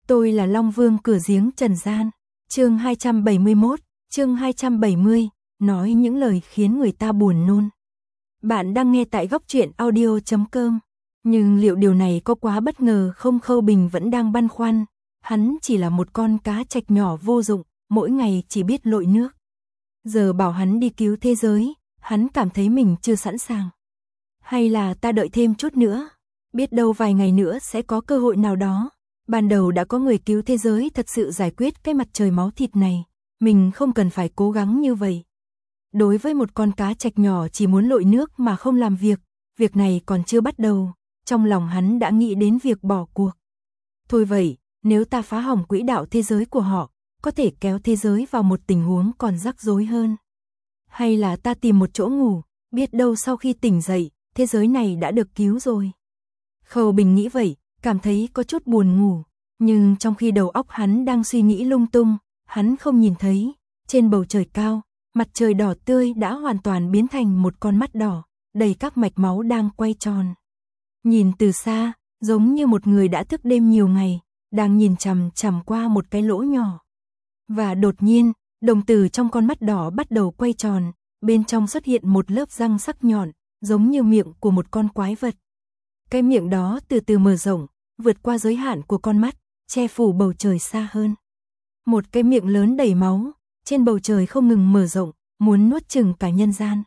Tôi là Long Vương cửa giếng trần gian. Chương 271, chương 270, nói những lời khiến người ta buồn nôn. Bạn đang nghe tại góc truyện audio.com. Nhưng liệu điều này có quá bất ngờ không? Khâu Bình vẫn đang băn khoăn. Hắn chỉ là một con cá trạch nhỏ vô dụng, mỗi ngày chỉ biết lội nước. Giờ bảo hắn đi cứu thế giới, hắn cảm thấy mình chưa sẵn sàng. Hay là ta đợi thêm chút nữa, biết đâu vài ngày nữa sẽ có cơ hội nào đó. Ban đầu đã có người cứu thế giới thật sự giải quyết cái mặt trời máu thịt này, mình không cần phải cố gắng như vậy. Đối với một con cá trạch nhỏ chỉ muốn lội nước mà không làm việc này còn chưa bắt đầu, trong lòng hắn đã nghĩ đến việc bỏ cuộc. Thôi vậy, nếu ta phá hỏng quỹ đạo thế giới của họ, có thể kéo thế giới vào một tình huống còn rắc rối hơn. Hay là ta tìm một chỗ ngủ, biết đâu sau khi tỉnh dậy, thế giới này đã được cứu rồi. Khâu Bình nghĩ vậy, cảm thấy có chút buồn ngủ, nhưng trong khi đầu óc hắn đang suy nghĩ lung tung, hắn không nhìn thấy, trên bầu trời cao, mặt trời đỏ tươi đã hoàn toàn biến thành một con mắt đỏ, đầy các mạch máu đang quay tròn. Nhìn từ xa, giống như một người đã thức đêm nhiều ngày, đang nhìn chằm chằm qua một cái lỗ nhỏ. Và đột nhiên, đồng tử trong con mắt đỏ bắt đầu quay tròn, bên trong xuất hiện một lớp răng sắc nhọn, giống như miệng của một con quái vật. Cái miệng đó từ từ mở rộng, vượt qua giới hạn của con mắt, che phủ bầu trời xa hơn. Một cái miệng lớn đầy máu, trên bầu trời không ngừng mở rộng, muốn nuốt chửng cả nhân gian.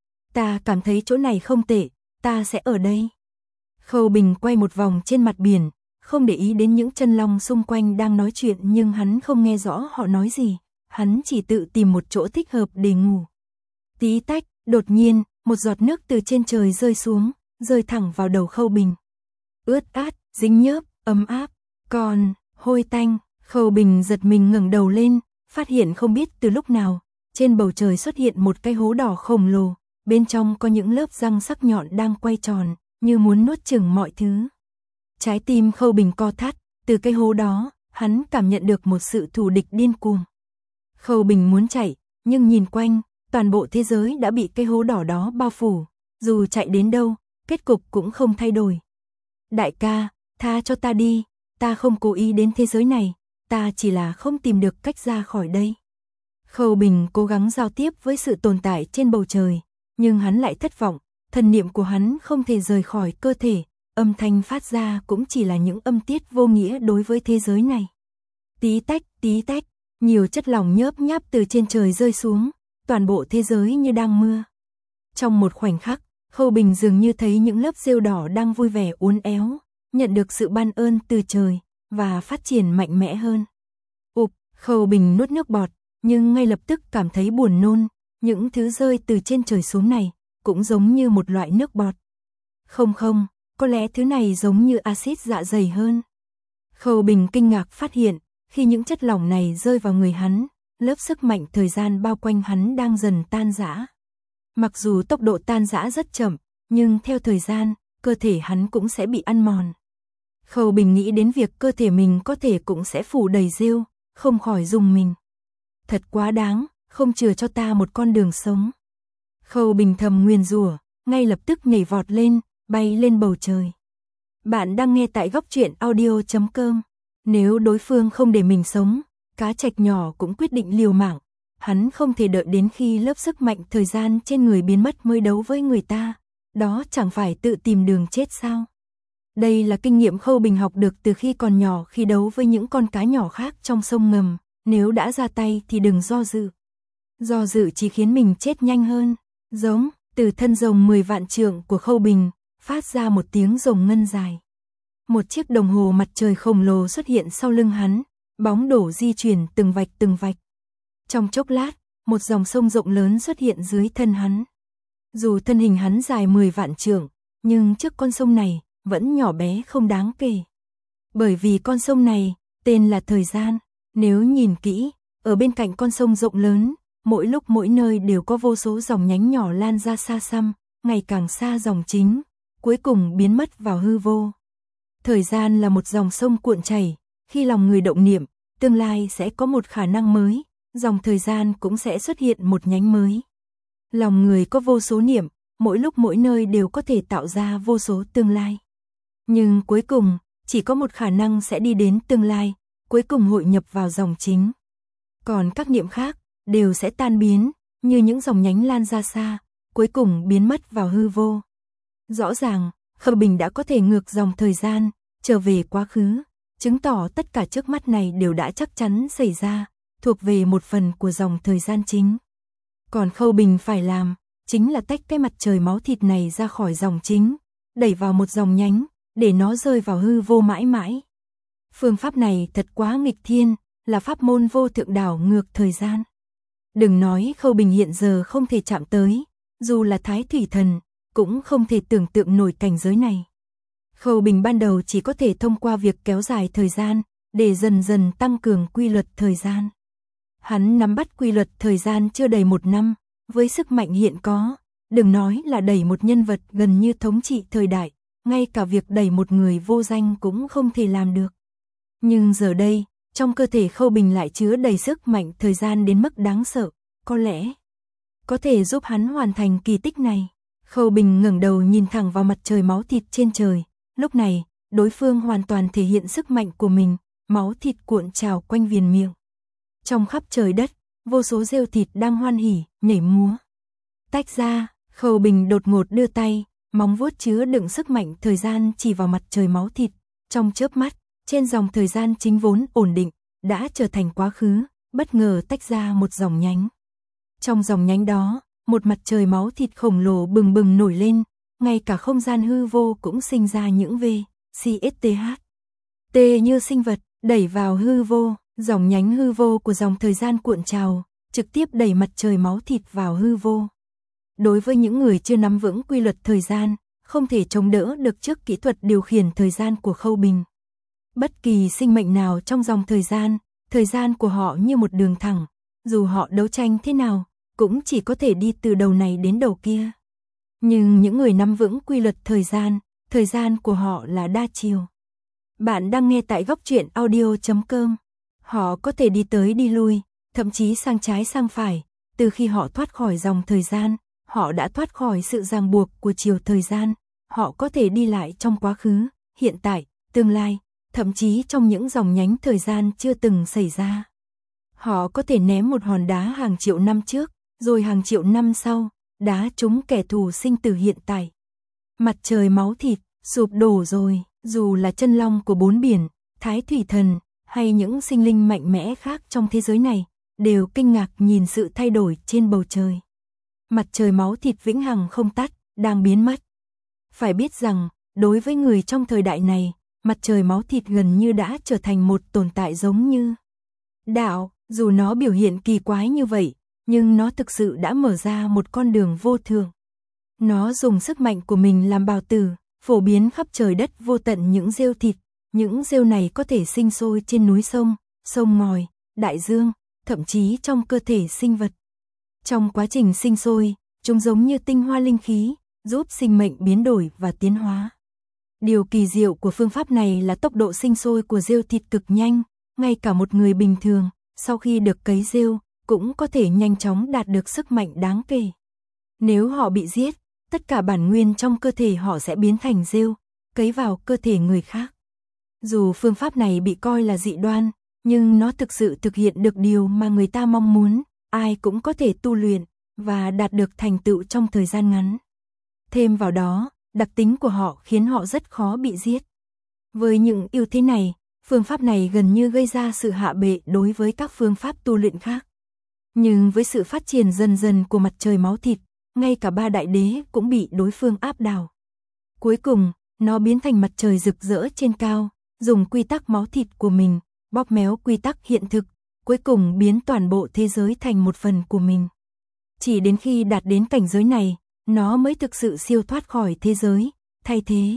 Ta cảm thấy chỗ này không tệ, ta sẽ ở đây. Khâu Bình quay một vòng trên mặt biển, không để ý đến những chân long xung quanh đang nói chuyện, nhưng hắn không nghe rõ họ nói gì, hắn chỉ tự tìm một chỗ thích hợp để ngủ. Tí tách, đột nhiên, một giọt nước từ trên trời rơi xuống, rơi thẳng vào đầu Khâu Bình. Ướt át, dính nhớp, ấm áp, còn hôi tanh. Khâu Bình giật mình ngẩng đầu lên, phát hiện không biết từ lúc nào, trên bầu trời xuất hiện một cái hố đỏ khổng lồ, bên trong có những lớp răng sắc nhọn đang quay tròn, như muốn nuốt chửng mọi thứ. Trái tim Khâu Bình co thắt, từ cái hố đó, hắn cảm nhận được một sự thù địch điên cuồng. Khâu Bình muốn chạy, nhưng nhìn quanh, toàn bộ thế giới đã bị cái hố đỏ đó bao phủ, dù chạy đến đâu, kết cục cũng không thay đổi. Đại ca, tha cho ta đi, ta không cố ý đến thế giới này, ta chỉ là không tìm được cách ra khỏi đây. Khâu Bình cố gắng giao tiếp với sự tồn tại trên bầu trời, nhưng hắn lại thất vọng, thần niệm của hắn không thể rời khỏi cơ thể, âm thanh phát ra cũng chỉ là những âm tiết vô nghĩa đối với thế giới này. Tí tách, nhiều chất lỏng nhớp nháp từ trên trời rơi xuống, toàn bộ thế giới như đang mưa. Trong một khoảnh khắc, Khâu Bình dường như thấy những lớp rêu đỏ đang vui vẻ uốn éo, nhận được sự ban ơn từ trời, và phát triển mạnh mẽ hơn. Khâu Bình nuốt nước bọt, nhưng ngay lập tức cảm thấy buồn nôn, những thứ rơi từ trên trời xuống này, cũng giống như một loại nước bọt. Không, có lẽ thứ này giống như axit dạ dày hơn. Khâu Bình kinh ngạc phát hiện, khi những chất lỏng này rơi vào người hắn, lớp sức mạnh thời gian bao quanh hắn đang dần tan rã. Mặc dù tốc độ tan rã rất chậm, nhưng theo thời gian, cơ thể hắn cũng sẽ bị ăn mòn. Khâu Bình nghĩ đến việc cơ thể mình có thể cũng sẽ phủ đầy rêu, không khỏi rùng mình. Thật quá đáng, không chừa cho ta một con đường sống. Khâu Bình thầm nguyền rủa, ngay lập tức nhảy vọt lên, bay lên bầu trời. Bạn đang nghe tại góc truyện audio.com. Nếu đối phương không để mình sống, cá trạch nhỏ cũng quyết định liều mạng. Hắn không thể đợi đến khi lớp sức mạnh thời gian trên người biến mất mới đấu với người ta. Đó chẳng phải tự tìm đường chết sao? Đây là kinh nghiệm Khâu Bình học được từ khi còn nhỏ, khi đấu với những con cá nhỏ khác trong sông ngầm. Nếu đã ra tay thì đừng do dự. Do dự chỉ khiến mình chết nhanh hơn. Giống, từ thân rồng 10 vạn trượng của Khâu Bình, phát ra một tiếng rồng ngân dài. Một chiếc đồng hồ mặt trời khổng lồ xuất hiện sau lưng hắn, bóng đổ di chuyển từng vạch. Trong chốc lát, một dòng sông rộng lớn xuất hiện dưới thân hắn. Dù thân hình hắn dài 10 vạn trượng, nhưng trước con sông này, vẫn nhỏ bé không đáng kể. Bởi vì con sông này, tên là thời gian. Nếu nhìn kỹ, ở bên cạnh con sông rộng lớn, mỗi lúc mỗi nơi đều có vô số dòng nhánh nhỏ lan ra xa xăm, ngày càng xa dòng chính, cuối cùng biến mất vào hư vô. Thời gian là một dòng sông cuộn chảy, khi lòng người động niệm, tương lai sẽ có một khả năng mới, dòng thời gian cũng sẽ xuất hiện một nhánh mới. Lòng người có vô số niệm, mỗi lúc mỗi nơi đều có thể tạo ra vô số tương lai. Nhưng cuối cùng, chỉ có một khả năng sẽ đi đến tương lai, cuối cùng hội nhập vào dòng chính. Còn các niệm khác đều sẽ tan biến, như những dòng nhánh lan ra xa, cuối cùng biến mất vào hư vô. Rõ ràng, Khâu Bình đã có thể ngược dòng thời gian, trở về quá khứ, chứng tỏ tất cả trước mắt này đều đã chắc chắn xảy ra, thuộc về một phần của dòng thời gian chính. Còn Khâu Bình phải làm, chính là tách cái mặt trời máu thịt này ra khỏi dòng chính, đẩy vào một dòng nhánh, để nó rơi vào hư vô mãi mãi. Phương pháp này thật quá nghịch thiên, là pháp môn vô thượng đảo ngược thời gian. Đừng nói Khâu Bình hiện giờ không thể chạm tới, dù là Thái Thủy Thần, cũng không thể tưởng tượng nổi cảnh giới này. Khâu Bình ban đầu chỉ có thể thông qua việc kéo dài thời gian, để dần dần tăng cường quy luật thời gian. Hắn nắm bắt quy luật thời gian chưa đầy 1 năm, với sức mạnh hiện có, đừng nói là đẩy một nhân vật gần như thống trị thời đại, ngay cả việc đẩy một người vô danh cũng không thể làm được. Nhưng giờ đây, trong cơ thể Khâu Bình lại chứa đầy sức mạnh thời gian đến mức đáng sợ, có lẽ có thể giúp hắn hoàn thành kỳ tích này. Khâu Bình ngẩng đầu nhìn thẳng vào mặt trời máu thịt trên trời, lúc này, đối phương hoàn toàn thể hiện sức mạnh của mình, máu thịt cuộn trào quanh viền miệng. Trong khắp trời đất, vô số rêu thịt đang hoan hỉ, nhảy múa. Tách ra, Khâu Bình đột ngột đưa tay, móng vuốt chứa đựng sức mạnh thời gian chỉ vào mặt trời máu thịt, trong chớp mắt, trên dòng thời gian chính vốn ổn định, đã trở thành quá khứ, bất ngờ tách ra một dòng nhánh. Trong dòng nhánh đó, một mặt trời máu thịt khổng lồ bừng bừng nổi lên, ngay cả không gian hư vô cũng sinh ra những VCSTH. T như sinh vật, đẩy vào hư vô, dòng nhánh hư vô của dòng thời gian cuộn trào, trực tiếp đẩy mặt trời máu thịt vào hư vô. Đối với những người chưa nắm vững quy luật thời gian, không thể chống đỡ được trước kỹ thuật điều khiển thời gian của Khâu Bình. Bất kỳ sinh mệnh nào trong dòng thời gian của họ như một đường thẳng, dù họ đấu tranh thế nào, cũng chỉ có thể đi từ đầu này đến đầu kia. Nhưng những người nắm vững quy luật thời gian của họ là đa chiều. Bạn đang nghe tại góc truyện audio.com. Họ có thể đi tới đi lui, thậm chí sang trái sang phải, từ khi họ thoát khỏi dòng thời gian, họ đã thoát khỏi sự ràng buộc của chiều thời gian, họ có thể đi lại trong quá khứ, hiện tại, tương lai, thậm chí trong những dòng nhánh thời gian chưa từng xảy ra. Họ có thể ném một hòn đá hàng triệu năm trước, rồi hàng triệu năm sau, đá trúng kẻ thù sinh tử hiện tại. Mặt trời máu thịt, sụp đổ rồi, dù là chân long của 4 biển, Thái Thủy Thần, hay những sinh linh mạnh mẽ khác trong thế giới này, đều kinh ngạc nhìn sự thay đổi trên bầu trời. Mặt trời máu thịt vĩnh hằng không tắt, đang biến mất. Phải biết rằng, đối với người trong thời đại này, mặt trời máu thịt gần như đã trở thành một tồn tại giống như đạo, dù nó biểu hiện kỳ quái như vậy, nhưng nó thực sự đã mở ra một con đường vô thường. Nó dùng sức mạnh của mình làm bào tử, phổ biến khắp trời đất vô tận những rêu thịt, những rêu này có thể sinh sôi trên núi sông, sông ngòi, đại dương, thậm chí trong cơ thể sinh vật. Trong quá trình sinh sôi, chúng giống như tinh hoa linh khí, giúp sinh mệnh biến đổi và tiến hóa. Điều kỳ diệu của phương pháp này là tốc độ sinh sôi của rêu thịt cực nhanh, ngay cả một người bình thường, sau khi được cấy rêu, cũng có thể nhanh chóng đạt được sức mạnh đáng kể. Nếu họ bị giết, tất cả bản nguyên trong cơ thể họ sẽ biến thành rêu, cấy vào cơ thể người khác. Dù phương pháp này bị coi là dị đoan, nhưng nó thực sự thực hiện được điều mà người ta mong muốn, ai cũng có thể tu luyện và đạt được thành tựu trong thời gian ngắn. Thêm vào đó, đặc tính của họ khiến họ rất khó bị giết. Với những ưu thế này, phương pháp này gần như gây ra sự hạ bệ đối với các phương pháp tu luyện khác. Nhưng với sự phát triển dần dần của mặt trời máu thịt, ngay cả 3 đại đế cũng bị đối phương áp đảo. Cuối cùng, nó biến thành mặt trời rực rỡ trên cao, dùng quy tắc máu thịt của mình, bóp méo quy tắc hiện thực, cuối cùng biến toàn bộ thế giới thành một phần của mình. Chỉ đến khi đạt đến cảnh giới này, nó mới thực sự siêu thoát khỏi thế giới, thay thế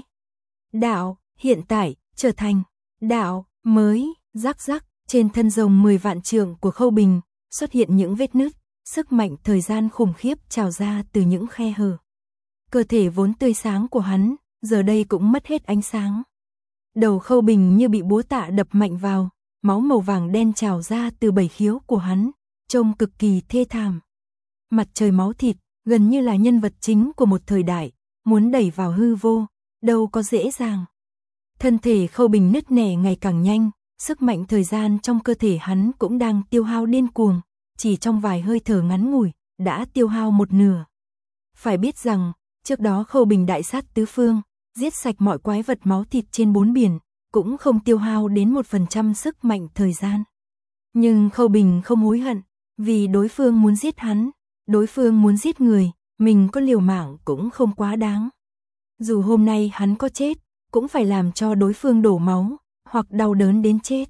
đạo hiện tại trở thành đạo mới. Rắc rắc, trên thân rồng 10 vạn trượng của Khâu Bình xuất hiện những vết nứt, sức mạnh thời gian khủng khiếp trào ra từ những khe hở. Cơ thể vốn tươi sáng của hắn, giờ đây cũng mất hết ánh sáng. Đầu Khâu Bình như bị búa tạ đập mạnh vào, máu màu vàng đen trào ra từ bảy khiếu của hắn, trông cực kỳ thê thảm. Mặt trời máu thịt, gần như là nhân vật chính của một thời đại, muốn đẩy vào hư vô, đâu có dễ dàng. Thân thể Khâu Bình nứt nẻ ngày càng nhanh, sức mạnh thời gian trong cơ thể hắn cũng đang tiêu hao điên cuồng, chỉ trong vài hơi thở ngắn ngủi, đã tiêu hao một nửa. Phải biết rằng, trước đó Khâu Bình đại sát tứ phương, giết sạch mọi quái vật máu thịt trên 4 biển, cũng không tiêu hao đến 1% sức mạnh thời gian. Nhưng Khâu Bình không hối hận, vì đối phương muốn giết hắn, đối phương muốn giết người, mình có liều mạng cũng không quá đáng. Dù hôm nay hắn có chết, cũng phải làm cho đối phương đổ máu, hoặc đau đớn đến chết.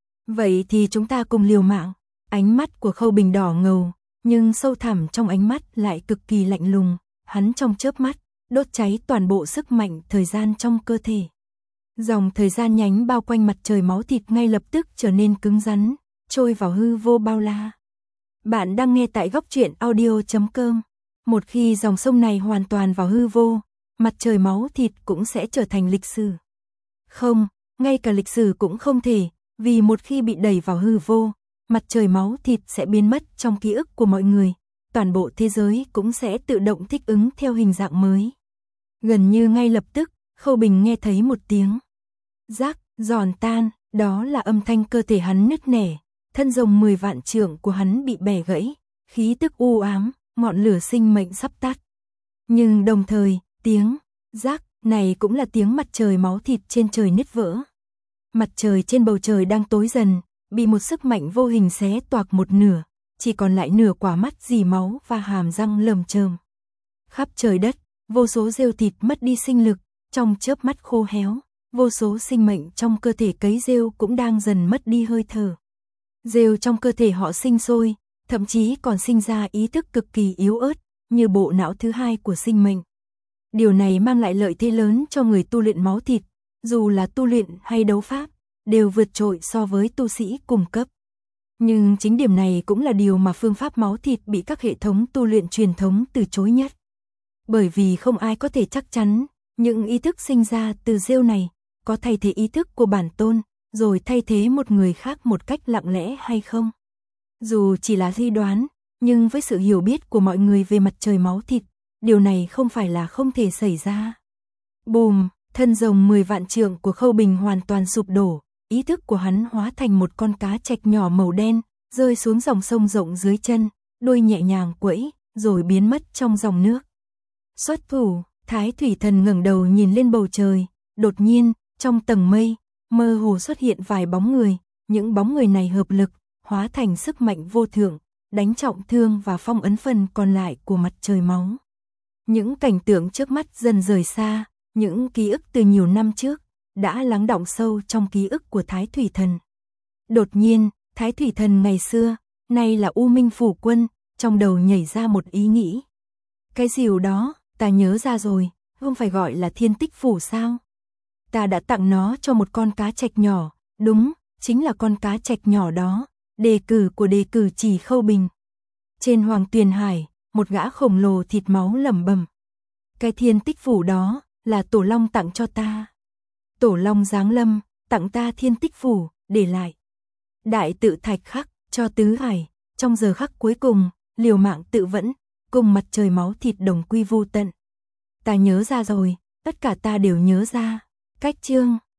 Vậy thì chúng ta cùng liều mạng. Ánh mắt của Khâu Bình đỏ ngầu, nhưng sâu thẳm trong ánh mắt lại cực kỳ lạnh lùng, hắn trong chớp mắt, đốt cháy toàn bộ sức mạnh thời gian trong cơ thể. Dòng thời gian nhánh bao quanh mặt trời máu thịt ngay lập tức trở nên cứng rắn, trôi vào hư vô bao la. Bạn đang nghe tại góc truyện audio.com. Một khi dòng sông này hoàn toàn vào hư vô, mặt trời máu thịt cũng sẽ trở thành lịch sử. Không, ngay cả lịch sử cũng không thể, vì một khi bị đẩy vào hư vô, mặt trời máu thịt sẽ biến mất trong ký ức của mọi người, toàn bộ thế giới cũng sẽ tự động thích ứng theo hình dạng mới. Gần như ngay lập tức, Khâu Bình nghe thấy một tiếng rác, giòn tan, đó là âm thanh cơ thể hắn nứt nẻ, thân rồng 10 vạn trượng của hắn bị bẻ gãy, khí tức u ám, ngọn lửa sinh mệnh sắp tắt. Nhưng đồng thời, tiếng rác này cũng là tiếng mặt trời máu thịt trên trời nứt vỡ. Mặt trời trên bầu trời đang tối dần, bị một sức mạnh vô hình xé toạc một nửa, chỉ còn lại nửa quả mắt rỉ máu và hàm răng lởm chởm. Khắp trời đất, vô số rêu thịt mất đi sinh lực, trong chớp mắt khô héo, vô số sinh mệnh trong cơ thể cấy rêu cũng đang dần mất đi hơi thở. Rêu trong cơ thể họ sinh sôi, thậm chí còn sinh ra ý thức cực kỳ yếu ớt, như bộ não thứ hai của sinh mệnh. Điều này mang lại lợi thế lớn cho người tu luyện máu thịt, dù là tu luyện hay đấu pháp, đều vượt trội so với tu sĩ cùng cấp. Nhưng chính điểm này cũng là điều mà phương pháp máu thịt bị các hệ thống tu luyện truyền thống từ chối nhất. Bởi vì không ai có thể chắc chắn, những ý thức sinh ra từ rêu này, có thay thế ý thức của bản tôn, rồi thay thế một người khác một cách lặng lẽ hay không. Dù chỉ là suy đoán, nhưng với sự hiểu biết của mọi người về mặt trời máu thịt, điều này không phải là không thể xảy ra. Bùm, thân rồng 10 vạn trượng của Khâu Bình hoàn toàn sụp đổ, ý thức của hắn hóa thành một con cá trạch nhỏ màu đen, rơi xuống dòng sông rộng dưới chân, đuôi nhẹ nhàng quẫy, rồi biến mất trong dòng nước. Xuất thủ, Thái Thủy Thần ngẩng đầu nhìn lên bầu trời, đột nhiên, trong tầng mây, mơ hồ xuất hiện vài bóng người, những bóng người này hợp lực, hóa thành sức mạnh vô thượng, đánh trọng thương và phong ấn phần còn lại của mặt trời máu. Những cảnh tượng trước mắt dần rời xa, những ký ức từ nhiều năm trước, đã lắng đọng sâu trong ký ức của Thái Thủy Thần. Đột nhiên, Thái Thủy Thần ngày xưa, nay là U Minh Phủ Quân, trong đầu nhảy ra một ý nghĩ. Cái rìu đó, ta nhớ ra rồi, không phải gọi là Thiên Tích Phủ sao? Ta đã tặng nó cho một con cá trạch nhỏ, đúng, chính là con cá trạch nhỏ đó, đề cử của đề cử chỉ Khâu Bình. Trên Hoàng Tuyền Hải, một gã khổng lồ thịt máu lẩm bẩm. Cái Thiên Tích Phủ đó, là Tổ Long tặng cho ta. Tổ Long giáng lâm, tặng ta Thiên Tích Phủ, để lại đại tự thạch khắc, cho tứ hải, trong giờ khắc cuối cùng, liều mạng tự vẫn, cùng mặt trời máu thịt đồng quy vô tận. Ta nhớ ra rồi, tất cả ta đều nhớ ra. Cách chương